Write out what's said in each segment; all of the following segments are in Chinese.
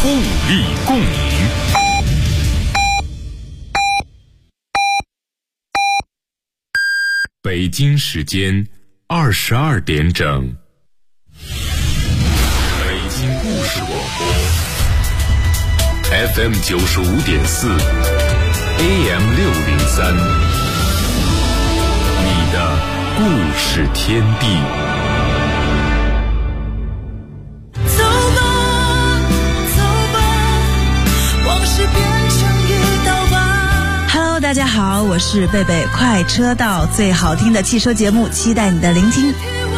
互利共赢。北京时间22点整。北京故事广播 FM 95.4 AM 603，你的故事天地。 Hello， 大家好，我是贝贝，快车道最好听的汽车节目，期待你的聆听。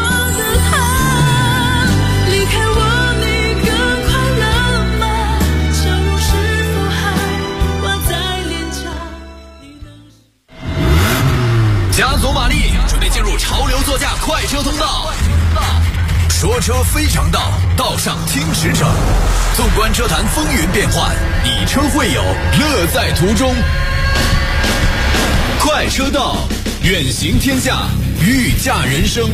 加足马力，准备进入潮流座驾快车通道。说车非常道，道上听实诚。纵观车坛风云变幻，以车会友，乐在途中。快车道，远行天下，御驾人生。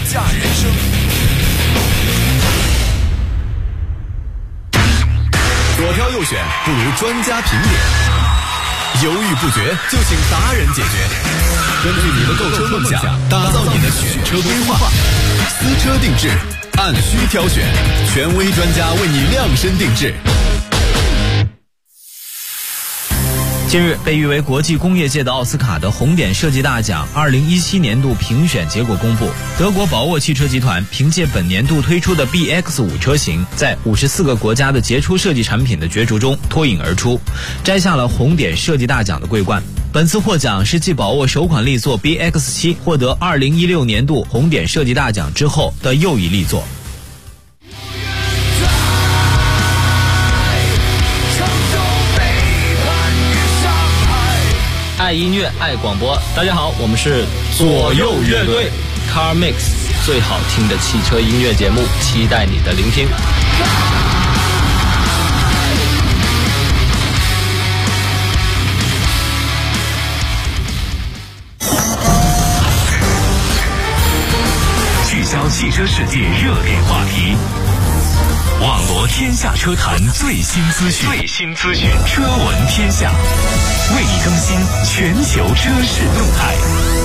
左挑右选，不如专家评点。犹豫不决，就请达人解决。根据你的购车梦想，打造你的选车规划。私车定制，按需挑选，权威专家为你量身定制。 近日，被誉为国际工业界的奥斯卡的红点设计大奖2017年度评选结果公布，德国宝沃汽车集团凭借本年度推出的 BX5 车型，在54个国家的杰出设计产品的角逐中脱颖而出，摘下了红点设计大奖的桂冠。本次获奖是继宝沃首款力作 BX7 获得2016年度红点设计大奖之后的又一力作。爱音乐，爱广播。大家好，我们是左右乐队 Car Mix， 最好听的汽车音乐节目，期待你的聆听。 聚焦汽车世界热点话题，网罗天下车坛最新资讯，车闻天下，为你更新全球车市动态。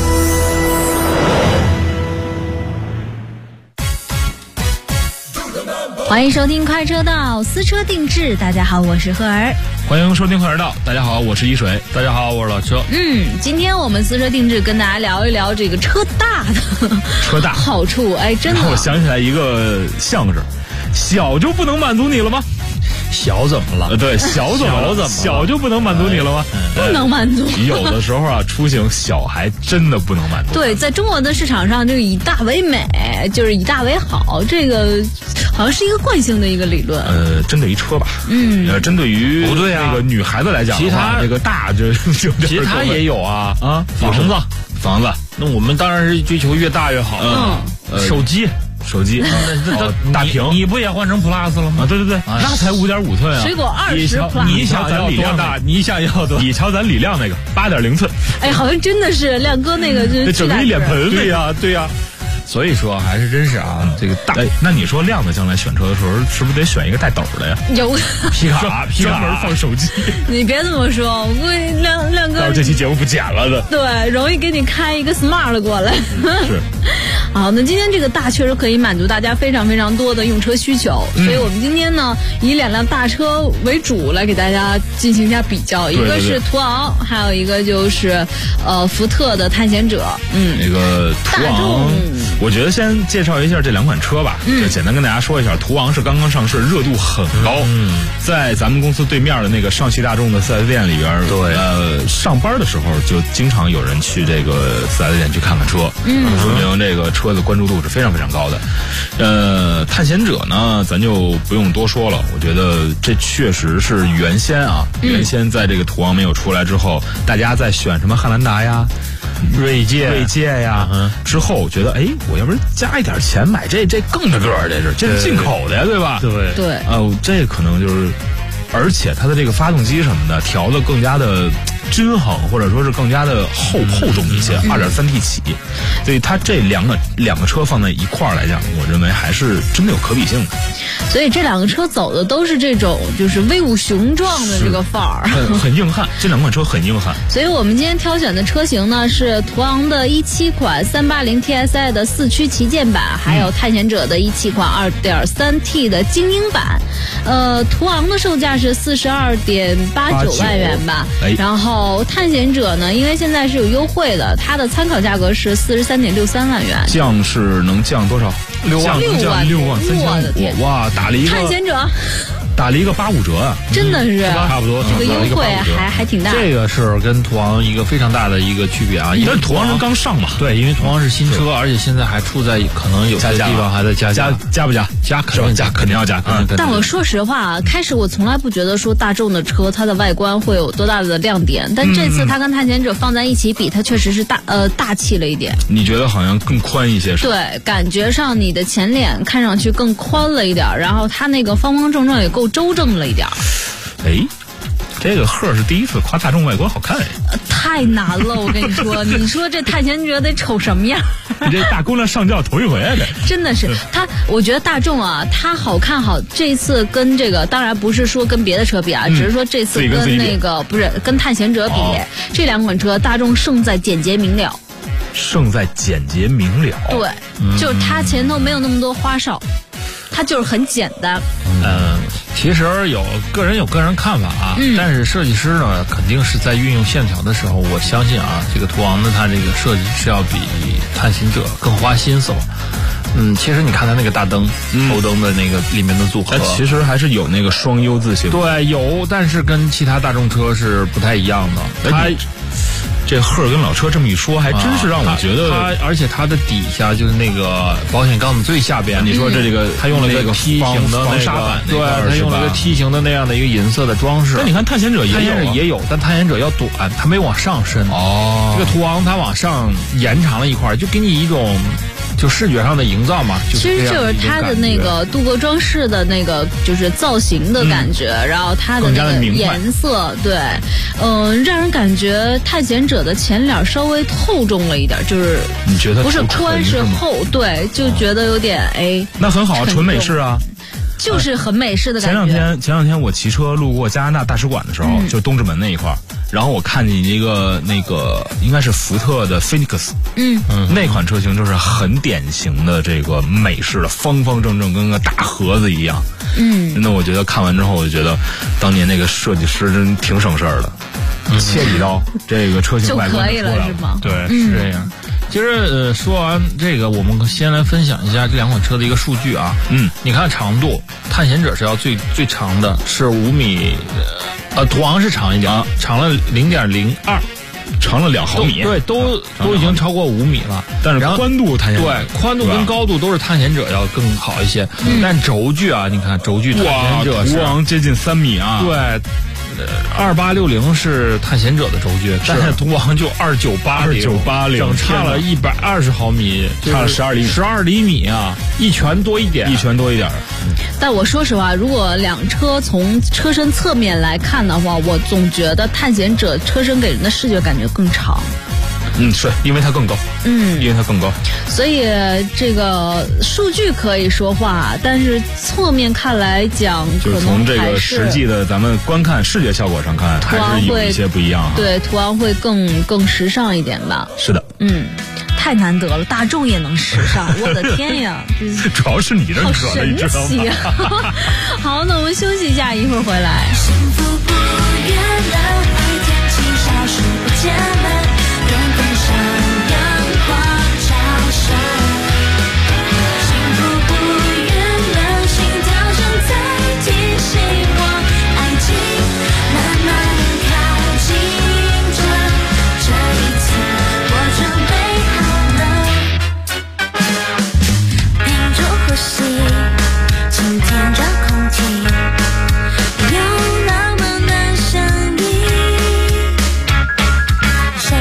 欢迎收听快车道私车定制，大家好，我是赫儿。 欢迎收听快车道，大家好，我是一水。大家好，我是老邱。 今天我们私车定制跟大家聊一聊这个车大的好处。哎，真的， 我想起来一个相声，小就不能满足你了吗？ 小怎么了？ 对，小怎么了？小就不能满足你了吗？ 不能满足。 有的时候啊，出行小还真的不能满足。 对，在中国的市场上，就是以大为美，就是以大为好，这个好像是一个惯性的一个理论。 针对于车吧，针对于不对啊，那个女孩子来讲的话，这个大就其他也有啊， 房子。 那我们当然是追求越大越好。手机， 大屏， 你不也换成 Plus 了吗？ 对，那才5.5寸啊！ 水果20 Plus， 你想咱李亮大，你想要多？你瞧咱李亮那个8.0寸， 哎，好像真的是亮哥那个， 这整个一脸盆。对呀。 所以说还是真是啊，这个大。 那你说亮子将来选车的时候，是不是得选一个带斗的呀？ 有皮卡专门放手机。 你别这么说，我估计亮哥到这期节目不剪了的。 对，容易给你开一个 Smart 过来。 是。 好，那今天这个大确实可以满足大家非常非常多的用车需求，所以我们今天呢以2辆大车为主来给大家进行一下比较，一个是途昂，还有一个就是福特的探险者。 那个途昂。我觉得先介绍一下这两款车吧，就简单跟大家说一下。途昂是刚刚上市，热度很高，在咱们公司对面的那个上汽大众的 4S 店里边，上班的时候就经常有人去这个 4S 店去看看车，说明这个车的关注度是非常非常高的。探险者呢，咱就不用多说了，我觉得这确实是原先在这个途昂没有出来之后，大家在选什么汉兰达呀、锐界呀，之后我觉得，我要不然加一点钱买这更大个儿，这是进口的呀，对吧？ 对， 这可能就是，而且它的这个发动机什么的调的更加的均衡，或者说是更加的厚重一些，2.3T 起，所以它这两个车放在一块儿来讲，我认为还是真的有可比性的。 所以这两个车走的都是这种就是威武雄壮的这个范儿， 很硬汉，这两款车很硬汉。 所以我们今天挑选的车型呢是途昂的17款380 TSI 的4驱旗舰版，还有探险者的17款 2.3T 的精英版。途昂的售价是42.89万元吧，然后探险者呢，因为现在是有优惠的，它的参考价格是43.63万元， 降是能降多少？6万 3,500， 哇，打了一个探险者。 打了一个85折啊， 真的是差不多， 这个优惠还挺大。 这个是跟途昂一个非常大的一个区别啊，因为途昂人刚上嘛， 对，因为途昂是新车，而且现在还处在可能有些地方还在加不加？加肯定要加。 但我说实话啊，开始我从来不觉得说大众的车它的外观会有多大的亮点，但这次它跟探险者放在一起比，它确实是大气了一点。 你觉得好像更宽一些是吧？ 对，感觉上你的前脸看上去更宽了一点，然后它那个方方正正也够周正了一点。 这个贺是第一次夸大众外观好看太难了，我跟你说，你说这探险者得瞅什么样？ 你这大姑娘上轿头一回的， 真的是我觉得大众啊，它好看好，这次跟这个当然不是说跟别的车比啊，只是说这次跟那个不是跟探险者比，这两款车大众胜在简洁明了。 胜在简洁明了， 对，就是它前头没有那么多花哨，它就是很简单。 其实有个人看法啊，但是设计师呢，肯定是在运用线条的时候，我相信啊，这个途昂的它这个设计是要比探险者更花心思了。其实你看它那个大灯、头灯的那个里面的组合， 它其实还是有那个双 U 字形。 对，有，但是跟其他大众车是不太一样的。它这贺跟老车这么一说，还真是让我觉得而且它的底下就是那个保险杠的最下边， 你说这个它用了一个梯形的防沙板， 对，它用了一个梯形的那样的一个银色的装饰。 那你看探险者也有，但探险者要短，它没往上伸。这个途昂它往上延长了一块，就给你一种就视觉上的营造嘛。 其实就是它的那个镀铬装饰的那个就是造型的感觉，然后它的那个颜色，对，让人感觉探险者的前脸稍微厚重了一点，就是你觉得不是宽是厚，对，就觉得有点那很好，纯美式啊。 就是很美式的感觉。 前两天我骑车路过加拿大大使馆的时候，就东直门那一块儿，然后我看见一个那个应该是福特的 Phoenix， 那款车型就是很典型的这个美式的，方方正正，跟个大盒子一样。真的，我觉得看完之后，我就觉得当年那个设计师真挺省事儿的，切几刀，这个车型外观就可以了，是吗？ 对，是这样。其实说完这个，我们先来分享一下这两款车的一个数据啊。你看长度，探险者是要最长的，是5米，途昂是长一点，长了0.02， 长了2毫米， 对，都已经超过5米了。 但是宽度探险者对宽度跟高度都是探险者要更好一些。但轴距啊，你看轴距探险者途昂接近3米啊。 对。2860是探险者的轴距，但是途昂就2980，整差了120毫米， 差了12 厘米啊，一拳多一点。 但我说实话，如果两车从车身侧面来看的话，我总觉得探险者车身给人的视觉感觉更长。 是因为它更高，因为它更高， 所以这个数据可以说话，但是侧面看来讲， 就是从这个实际的咱们观看视觉效果上看，还是有一些不一样。 对，途昂会更时尚一点吧。 是的， 太难得了，大众也能时尚，我的天呀！ 主要是你这好神奇啊！好，那我们休息一下，一会儿回来。 幸福不远了，爱天气消失不见了。更上阳光照射，幸福不远了，心跳声在提醒我，爱情慢慢靠近着，这一次我准备好了，屏住呼吸，倾听着空气，有那么难相依。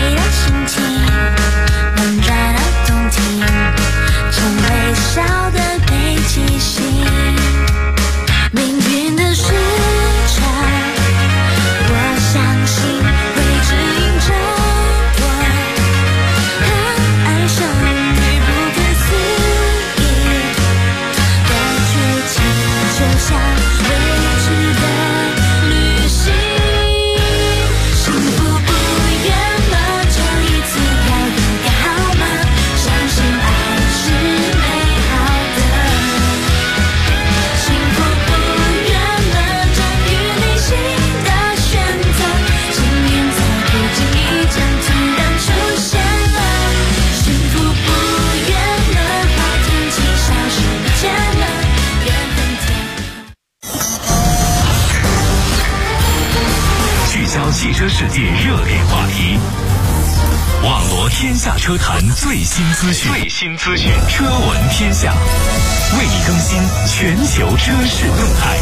销汽车世界热点话题，网罗天下车坛最新资讯，车闻天下，为你更新全球车市动态。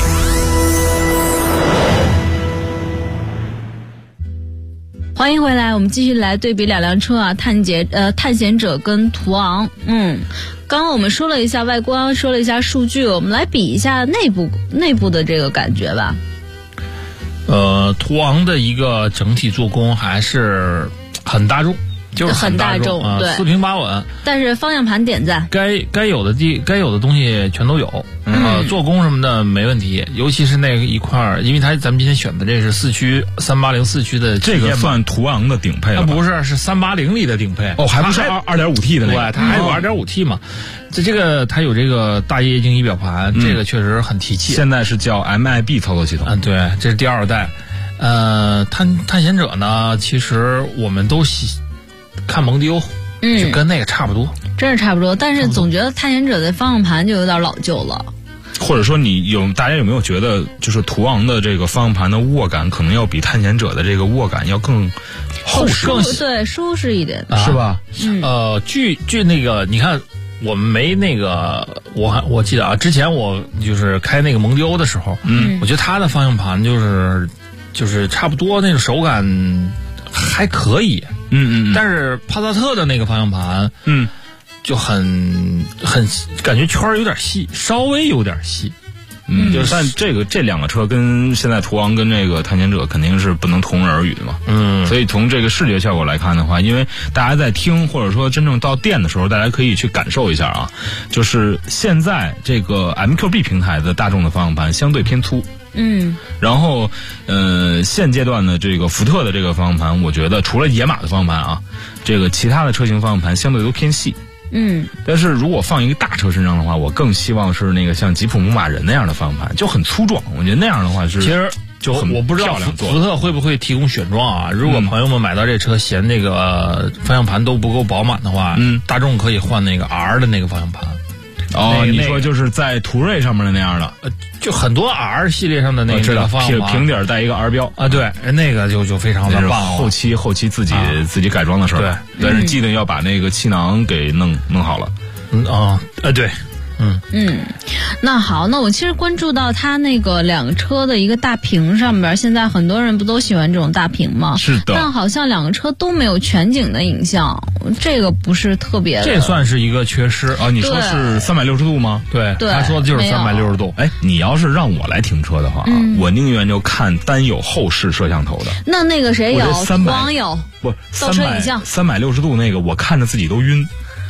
欢迎回来，我们继续来对比两辆车啊，探险者跟途昂。刚刚我们说了一下外观，说了一下数据，我们来比一下内部的这个感觉吧。 途昂的一个整体做工还是很大众，就是很大众啊， 对， 四平八稳。 但是方向盘点赞， 该有的东西全都有。做工什么的没问题，尤其是那一块儿，因为咱们今天选的这是4驱380四驱的， 这个算途昂的顶配了吧？ 它不是，是380里的顶配。 哦，还不是2.5T 的那个， 对，它还有2.5T 嘛。这个它有这个大液晶仪表盘，这个确实很提气。 现在是叫 MIB 操作系统。 对，这是第2代。探险者呢，其实我们都看蒙迪欧，就跟那个差不多， 真是差不多。但是总觉得探险者的方向盘就有点老旧了。 或者说大家有没有觉得，就是途昂的这个方向盘的握感可能要比探险者的这个握感要更厚实， 对，舒适一点， 是吧？ 据那个你看。我们没那个，我记得啊，之前我就是开那个蒙迪欧的时候，我觉得它的方向盘就是差不多那种手感还可以，但是帕萨特的那个方向盘，就很感觉圈有点细，稍微有点细。但这两个车跟现在途昂跟这个探险者肯定是不能同日而语的嘛。所以从这个视觉效果来看的话，因为大家在听或者说真正到店的时候，大家可以去感受一下啊，就是现在这个 MQB 平台的大众的方向盘相对偏粗。然后现阶段的这个福特的这个方向盘，我觉得除了野马的方向盘啊，这个其他的车型方向盘相对都偏细。但是如果放一个大车身上的话，我更希望是那个像吉普牧马人那样的方向盘，就很粗壮。我觉得那样的话是，其实就我不知道福特会不会提供选装啊？如果朋友们买到这车嫌这个方向盘都不够饱满的话，大众可以换那个 R 的那个方向盘。 你说就是在途锐上面的那样的， 就很多 R 系列上的那个方向盘， 平底带一个 R 标啊，对，那个就非常的棒。 后期自己改装的事儿， 对， 但是记得要把那个气囊给弄好了。 对。 那好，那我其实关注到它那个两个车的一个大屏上边，现在很多人不都喜欢这种大屏吗？ 是的。 但好像两个车都没有全景的影像，这个不是特别的。 这算是一个缺失啊！ 你说是360度吗？ 对，他说的就是360度。 哎，你要是让我来停车的话，我宁愿就看单有后视摄像头的。 那个谁有？网友不倒车影像 360度那个，我看着自己都晕。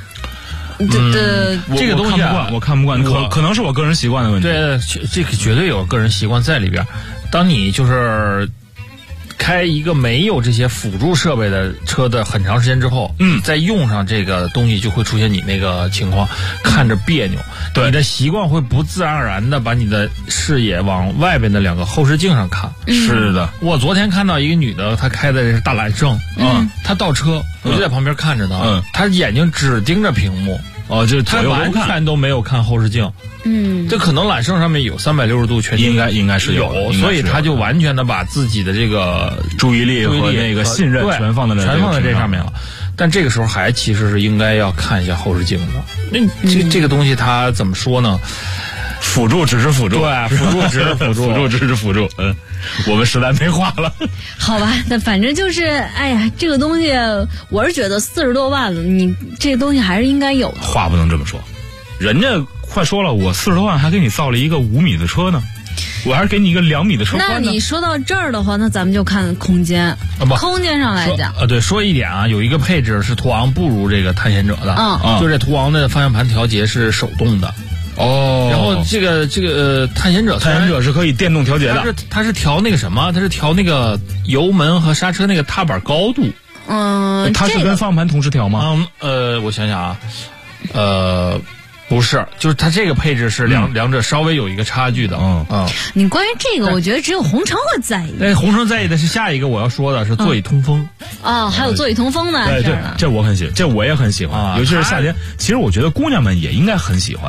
这个东西我看不惯，可能是我个人习惯的问题。 对，这个绝对有个人习惯在里边。当你就是开一个没有这些辅助设备的车的很长时间之后，再用上这个东西，就会出现你那个情况，看着别扭。 对， 你的习惯会不自然而然的把你的视野往外边的两个后视镜上看。 是的， 我昨天看到一个女的，她开的是大揽胜，她倒车，我就在旁边看着她，她眼睛只盯着屏幕。 就她完全都没有看后视镜。这可能揽胜上面有360度全景， 应该是有， 所以他就完全的把自己的这个注意力和那个信任全放在这上面了。但这个时候还其实是应该要看一下后视镜的。那这个东西它怎么说呢？ 辅助只是辅助， 对，辅助只是辅助， 辅助只是辅助。我们实在没话了。 好吧，那反正就是，哎呀，这个东西我是觉得40多万了，你这个东西还是应该有的。 话不能这么说，人家快说了，我40多万还给你造了一个5米的车呢，我还是给你一个2米的车宽呢。 那你说到这儿的话，那咱们就看空间。空间上来讲， 对，说一点啊，有一个配置是途昂不如这个探险者的，就这途昂的方向盘调节是手动的。然后这个探险者是可以电动调节的， 它是调那个什么，它是调那个油门和刹车那个踏板高度。 它是跟方向盘同时调吗？ 我想想啊，不是，就是它这个配置是两者稍微有一个差距的。 你关于这个，我觉得只有红城会在意。 那红城在意的是下一个我要说的是座椅通风。 还有座椅通风呢。 对，这我很喜欢，这我也很喜欢，尤其是夏天。其实我觉得姑娘们也应该很喜欢。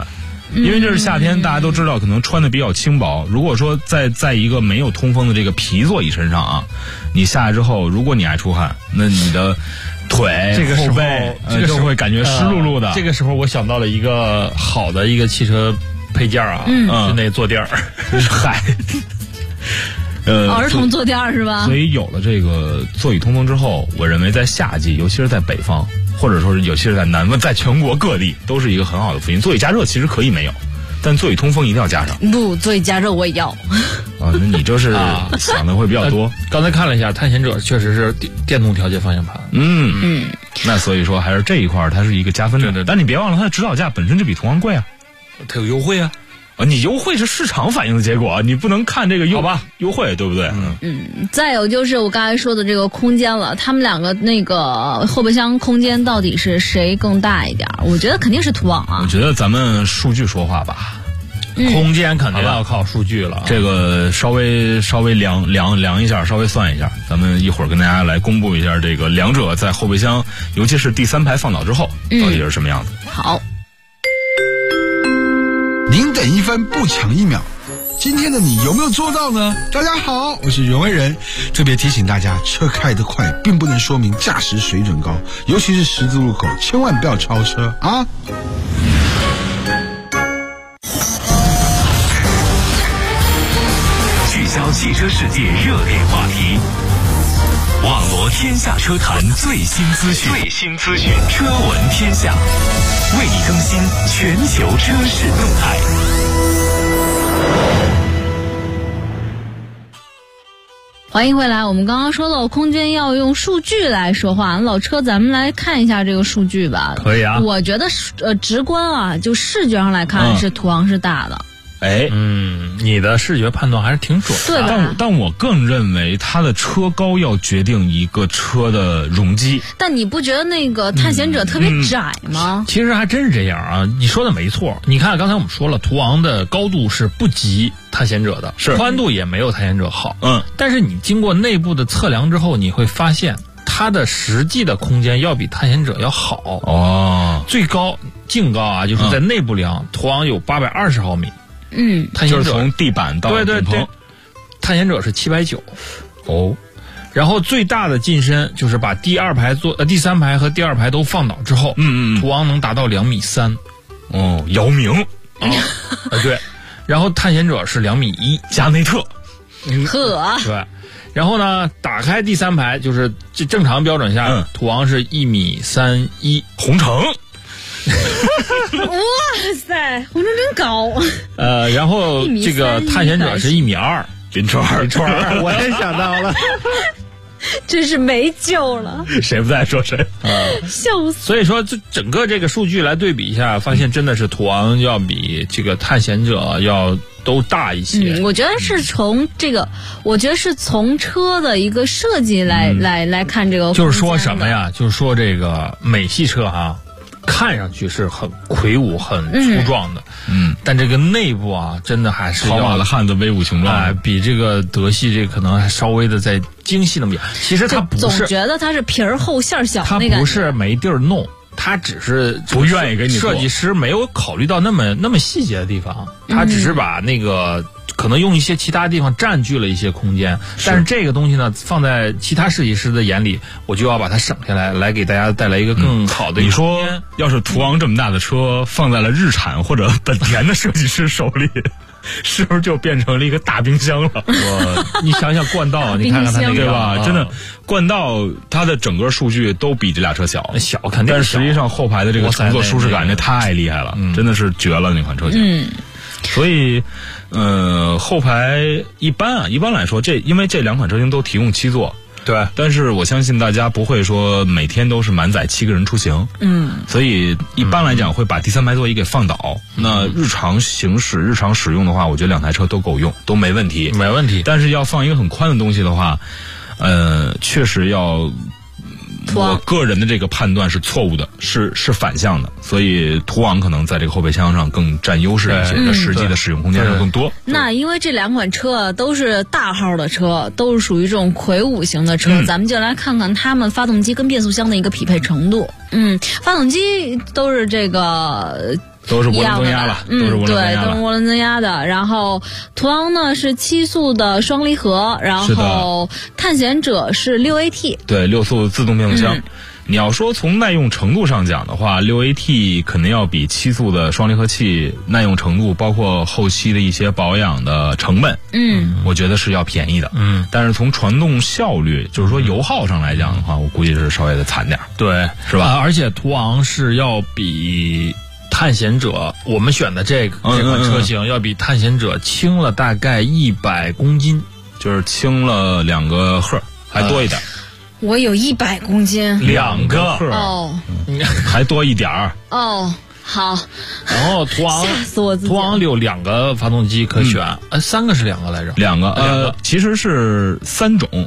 因为这是夏天，大家都知道可能穿的比较轻薄。如果说在一个没有通风的这个皮座椅身上啊，你下来之后，如果你爱出汗，那你的腿、 这个时候后背就会感觉湿漉漉的。 这个时候我想到了一个好的一个汽车配件啊，是那坐垫儿。 嗨。 儿童坐垫是吧？ 所以有了这个座椅通风之后，我认为在夏季，尤其是在北方，或者说是尤其是在南方，在全国各地都是一个很好的福音。座椅加热其实可以没有，但座椅通风一定要加上。 不，座椅加热我也要。 啊，那你就是想的会比较多。 刚才看了一下，探险者确实是电动调节方向盘。 那所以说还是这一块它是一个加分的。 对。 但你别忘了，它的指导价本身就比途昂贵啊， 它有优惠啊。 你优惠是市场反映的结果，你不能看这个优惠，对不对？ 再有就是我刚才说的这个空间了，他们两个那个后备箱空间到底是谁更大一点？我觉得肯定是途昂啊。 我觉得咱们数据说话吧。 空间肯定要靠数据了， 这个稍微量一下，稍微算一下，咱们一会儿跟大家来公布一下这个两者在后备箱，尤其是第3排放倒之后，到底是什么样子。 好。 宁等1分不抢1秒，今天的你有没有做到呢？大家好，我是袁惟仁，特别提醒大家，车开得快并不能说明驾驶水准高，尤其是十字路口，千万不要超车啊！ 聚焦汽车世界热点话题，网罗天下车坛最新资讯，车闻天下，为你更新全球车市动态。 欢迎回来，我们刚刚说到空间要用数据来说话，老车咱们来看一下这个数据吧。 可以啊。 我觉得直观啊，就视觉上来看是途昂是大的。 你的视觉判断还是挺准的。 对吧？ 但我更认为它的车高要决定一个车的容积。 但你不觉得那个探险者特别窄吗？ 其实还真是这样啊，你说的没错。你看刚才我们说了，途昂的高度是不及探险者的， 是宽度也没有探险者好。但是你经过内部的测量之后，你会发现它的实际的空间要比探险者要好。最高净高啊，就是在内部量，途昂有820毫米。探险者就是从地板到顶棚。 对，探险者是790。然后最大的进深就是把第3排和第2排都放倒之后，途昂能达到2.3米。 姚明。 对。然后探险者是2.1米， 加内特。 对。然后呢，打开第3排就是正常标准下，途昂是1.31米。 红城。 哇塞，红城真高。 然后这个探险者是1.2米。 林川儿， 我也想到了。 真是没救了。 谁不在说谁。 笑死。 所以说，整个这个数据来对比一下，发现真的是途昂要比这个探险者要都大一些。 我觉得是从车的一个设计来看这个。 就是说什么呀？就是说这个美系车哈，看上去是很魁梧、很粗壮的，但这个内部啊，真的还是跑马的汉子威武雄壮， 比这个德系这可能还稍微的再精细那么点。其实它不是， 总觉得它是皮儿厚馅儿小， 它不是没地儿弄，它只是不愿意给你做。 设计师没有考虑到那么细节的地方，他只是把那个。可能用一些其他地方占据了一些空间，但是这个东西呢，放在其他设计师的眼里，我就要把它省下来，来给大家带来一个更好的。 你说，要是途昂这么大的车放在了日产或者本田的设计师手里，是不是就变成了一个大冰箱了？ 你想想冠道，你看看它那个对吧？真的，冠道它的整个数据都比这俩车小， 肯定。 但是实际上后排的这个乘坐舒适感，这太厉害了，真的是绝了那款车型。所以，后排一般来说，因为这两款车型都提供7座， 对。 但是我相信大家不会说每天都是满载7个人出行，所以一般来讲会把第3排座椅给放倒。那日常行驶、日常使用的话，我觉得2台车都够用，都没问题， 没问题。 但是要放一个很宽的东西的话，确实要。我个人的这个判断是错误的，是反向的，所以途昂可能在这个后备箱上更占优势一些，在实际的使用空间上更多。 那因为这两款车都是大号的车，都是属于这种魁梧型的车，咱们就来看看它们发动机跟变速箱的一个匹配程度。发动机都是这个都是涡轮增压了，都是涡轮增压了， 对，都是涡轮增压的。然后途昂呢是7速的双离合，然后探险者是6AT， 对，6速自动变速箱。你要说从耐用程度上讲的话，6AT 肯定要比7速的双离合器耐用程度，包括后期的一些保养的成本，我觉得是要便宜的。但是从传动效率，就是说油耗上来讲的话，我估计是稍微的惨点， 对， 是吧？ 而且途昂是要比探险者我们选的这款车型要比探险者轻了大概100公斤， 就是轻了2个赫，还多一点。 我有100公斤 ，2个赫哦， 还多一点儿哦。好， 然后途昂吓死我自己了。 途昂有2个发动机可选，3个是2个来着 ？2个，其实是3种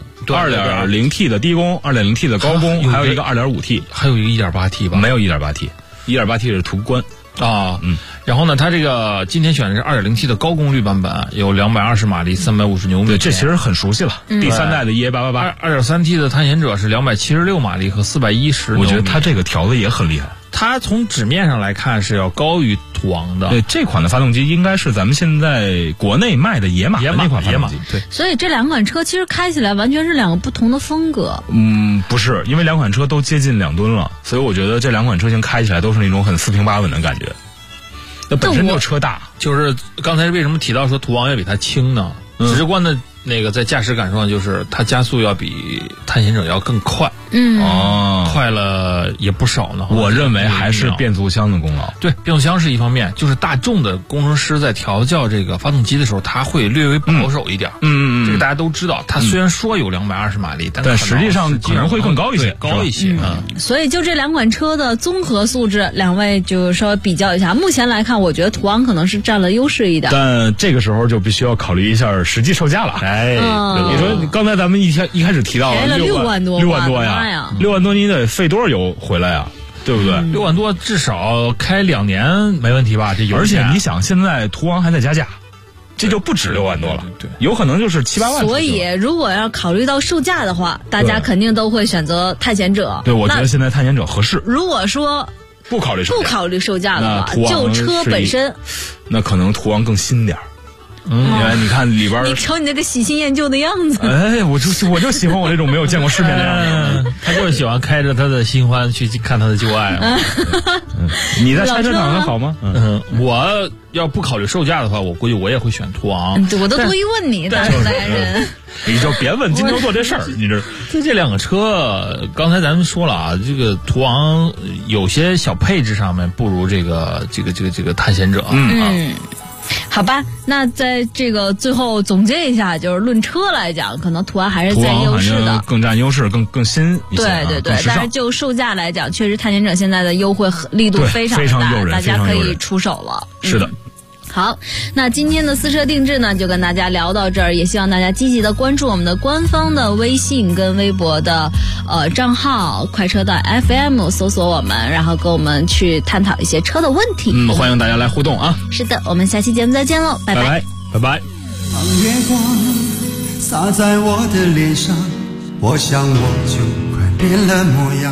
，2.0T 的低功，2.0T 的高功，还有一个 2.5T， 还有一个 1.8T 吧？ 没有 1.8T，1.8T 是途观。 然后呢，它这个今天选的是 2.0T 的高功率版本，有220马力，350牛米。 对，这其实很熟悉了。第3代的 EA888。 2.3T 的探险者是276马力和410牛米。 我觉得它这个调的也很厉害。 它从纸面上来看是要高于途昂的。 对，这款的发动机应该是咱们现在国内卖的野马的那款发动机。 对， 所以这2款车其实开起来完全是2个不同的风格。 不是，因为2款车都接近2吨了，所以我觉得这2款车型开起来都是那种很四平八稳的感觉。那本身就车大， 就是刚才为什么提到说途昂要比它轻呢？直观的那个在驾驶感受上就是它加速要比探险者要更快。快了也不少呢。 我认为还是变速箱的功劳。 对，变速箱是一方面，就是大众的工程师在调教这个发动机的时候，他会略微保守一点。这个大家都知道，它虽然说有220马力，但实际上可能会更高一些， 高一些。 所以就这2款车的综合素质，两位就稍微比较一下。目前来看，我觉得途昂可能是占了优势一点。 但这个时候就必须要考虑一下实际售价了。你说刚才咱们一开始提到了 6万多呀，6万多你得费多少油回来呀？对不对 ？6万多至少开2年没问题吧？这而且你想，现在途昂还在加价，这就不止6万多了，对，有可能就是7、8万。 所以如果要考虑到售价的话，大家肯定都会选择探险者。 对，我觉得现在探险者合适。 如果说不考虑售价的话，就车本身， 那可能途昂更新点儿。你看里边， 你瞅你那个喜新厌旧的样子。 哎，我就喜欢我这种没有见过世面的样子。 他就是喜欢开着他的新欢去看他的旧爱。 你在赛车场还好吗？ 我要不考虑售价的话，我估计我也会选途昂。 我都多一问你，大人。 你就别问金牛座这事儿，你这。 就这2个车，刚才咱们说了啊，这个途昂有些小配置上面不如这个探险者。 好吧，那在这个最后总结一下，就是论车来讲，可能途昂还是占优势的， 更占优势，更新一些。 对，但是就售价来讲，确实探险者现在的优惠力度非常大，大家可以出手了。 是的。 好，那今天的私车定制呢，就跟大家聊到这儿，也希望大家积极的关注我们的官方的微信跟微博的账号快车道 FM， 搜索我们，然后跟我们去探讨一些车的问题。 欢迎大家来互动啊！ 是的，我们下期节目再见喽，拜拜拜拜。 当月光洒在我的脸上，我想我就快变了模样。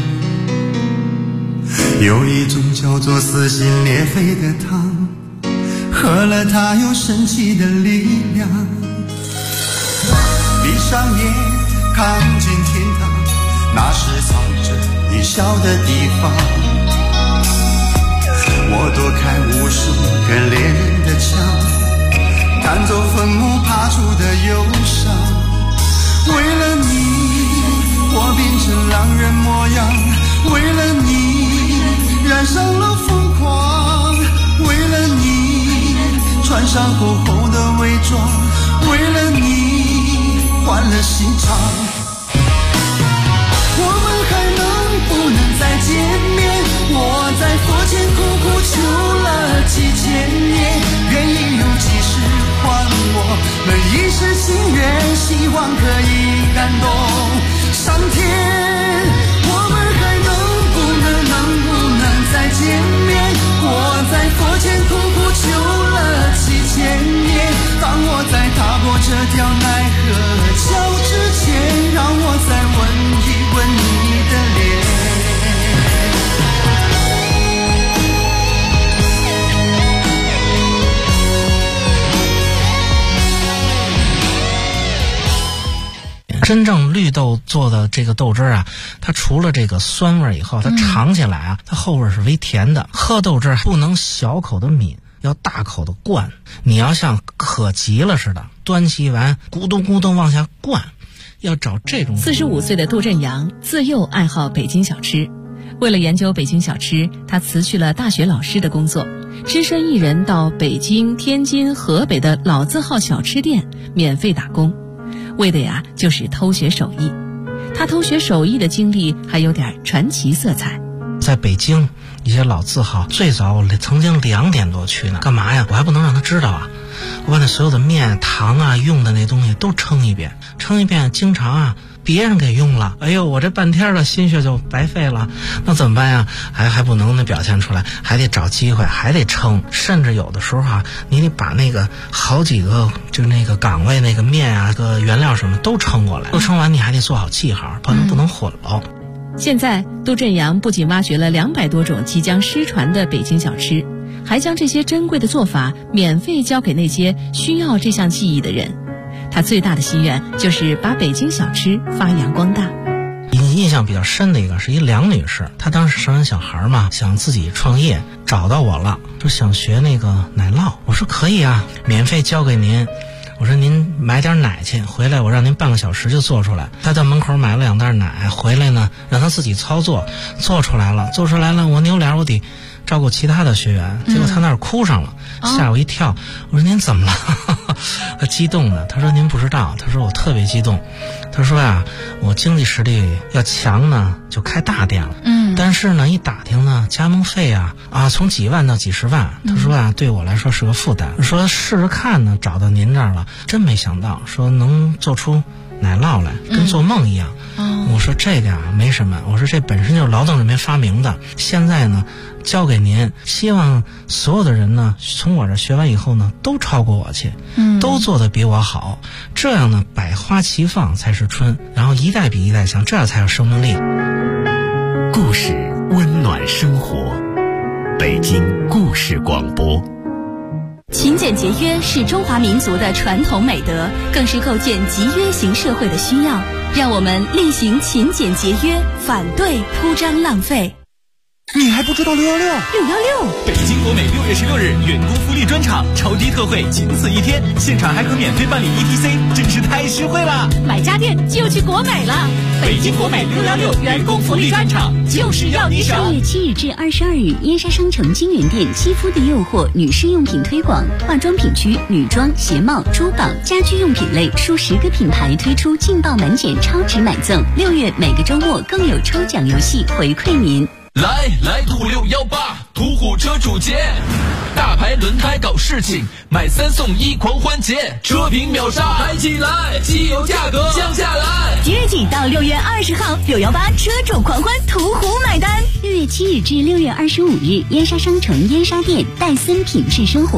有一种叫做撕心裂肺的汤，喝了它有神奇的力量，闭上眼看见天堂，那是藏着你笑的地方。我躲开无数个恋人的枪，赶走坟墓爬出的忧伤。为了你我变成狼人模样，为了你染上了疯狂，为了你穿上厚厚的伪装，为了你换了心肠。我们还能不能再见面？我在佛前苦苦求了几千年，愿意用几世还我们一世心愿，希望可以感动上天。我们还能不能再见面？我在佛前苦苦求了几千年，当我在踏过这条奈何桥之前，让我再吻一吻你的脸。 真正绿豆做的这个豆汁啊，它除了这个酸味以后，它尝起来啊，它后味是微甜的。喝豆汁不能小口的抿，要大口的灌。你要像渴急了似的，端起完咕咚咕咚往下灌，要找这种。 45岁的杜振阳自幼爱好北京小吃，为了研究北京小吃，他辞去了大学老师的工作，只身一人到北京、天津、河北的老字号小吃店免费打工，为的呀就是偷学手艺。他偷学手艺的经历还有点传奇色彩。 在北京一些老字号，最早我曾经2点多去呢，干嘛呀？我还不能让他知道啊！我把那所有的面、糖啊、用的那东西都称一遍，经常啊别人给用了，哎呦，我这半天的心血就白费了，那怎么办呀？还不能那表现出来，还得找机会，还得称，甚至有的时候啊，你得把那个好几个就那个岗位那个面啊、个原料什么都称过来，都称完你还得做好记号，不能混喽。 现在杜振阳不仅挖掘了200多种即将失传的北京小吃，还将这些珍贵的做法免费教给那些需要这项技艺的人。他最大的心愿就是把北京小吃发扬光大。 印象比较深的一个是一梁女士，她当时生完小孩嘛，想自己创业，找到我了，说想学那个奶酪。我说可以啊，免费教给您。我说您买点奶去，回来我让您半个小时就做出来。他在门口买了2袋奶，回来呢让他自己操作，做出来了，我扭脸我得照顾其他的学员，结果他那儿哭上了，吓我一跳。我说您怎么了？他激动的，他说您不知道，他说我特别激动。他说呀，我经济实力要强呢，就开大店了。但是呢，一打听呢，加盟费啊从几万到几十万。他说啊，对我来说是个负担。说试试看呢，找到您这儿了，真没想到，说能做出奶酪来，跟做梦一样。我说这个啊没什么，我说这本身就是劳动人民发明的，现在呢交给您，希望所有的人呢从我这学完以后呢都超过我去，都做得比我好，这样呢百花齐放才是春，然后一代比一代强，这样才有生命力。 故事温暖生活，北京故事广播。 勤俭节约是中华民族的传统美德，更是构建集约型社会的需要。让我们厉行勤俭节约，反对铺张浪费。 你还不知道616？616， 北京国美6月16日员工福利专场，超低特惠，仅此一天，现场还可免费办理 ETC， 真是太实惠了！ 买家电就去国美了。 北京国美616员工福利专场，就是要你省。 6月7日至22日，燕莎商城金源店肌肤的诱惑女士用品推广，化妆品区女装、鞋帽、珠宝、家居用品类数10个品牌推出劲爆满减超值买赠。6月每个周末更有抽奖游戏回馈您。 来途虎618，途虎车主节，大牌轮胎搞事情，买3送1狂欢节，车评秒杀，嗨起来，汽油价格降下来。 即日起到6月20号，618车主狂欢，途虎买单。6月7日至6月25日，燕莎商城燕莎店，戴森品质生活。